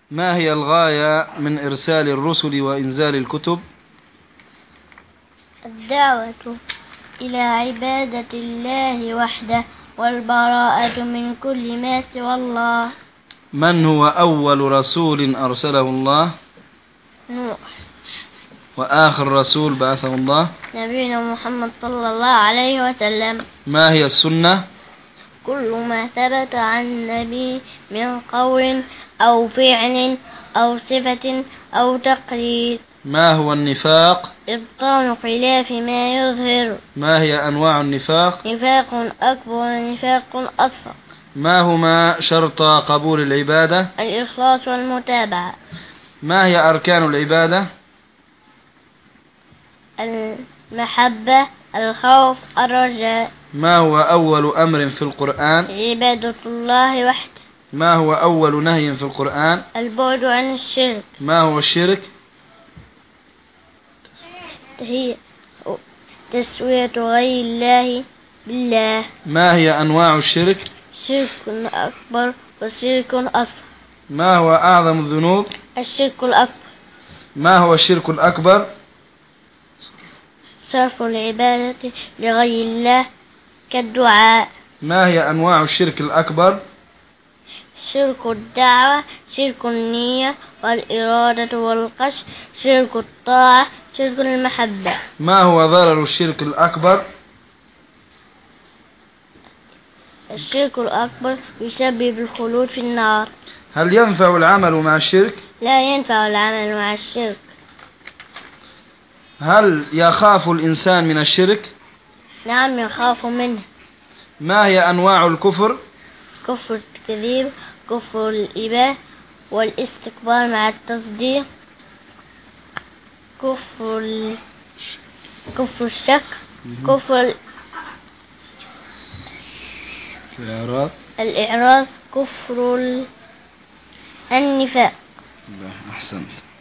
ما هي الغاية من إرسال الرسل وإنزال الكتب؟ الدعوة إلى عبادة الله وحده والبراءة من كل ما سوى الله. من هو أول رسول أرسله الله؟ نوح. وآخر رسول بعثه الله؟ نبينا محمد صلى الله عليه وسلم. ما هي السنة؟ كل ما ثبت عن النبي من قول أو فعل أو صفة أو تقرير. ما هو النفاق؟ إبطان خلاف ما يظهر. ما هي أنواع النفاق؟ نفاق أكبر ونفاق أصغر. ما هما شرط قبول العبادة؟ الإخلاص والمتابعة. ما هي أركان العبادة؟ المحبة، الخوف، الرجاء. ما هو أول أمر في القرآن؟ عبادة الله وحده. ما هو أول نهي في القرآن؟ البعد عن الشرك. ما هو الشرك؟ هي تسوية غير الله بالله. ما هي أنواع الشرك؟ شرك أكبر وشرك أصغر. ما هو أعظم الذنوب؟ الشرك الأكبر. ما هو الشرك الأكبر؟ صرف العبادة لغير الله كالدعاء. ما هي أنواع الشرك الأكبر؟ شرك الدعوة، شرك النية والإرادة والقصد، شرك الطاعة، شرك المحبة. ما هو ضرر الشرك الأكبر؟ الشرك الأكبر يسبب الخلود في النار. هل ينفع العمل مع الشرك؟ لا ينفع العمل مع الشرك. هل يخاف الإنسان من الشرك؟ نعم يخاف منه. ما هي أنواع الكفر؟ كفر التكذيب، كفر الإباء والاستكبار مع التصديق، كفر الشك، كفر الإعراض، كفر النفاق. أحسنت.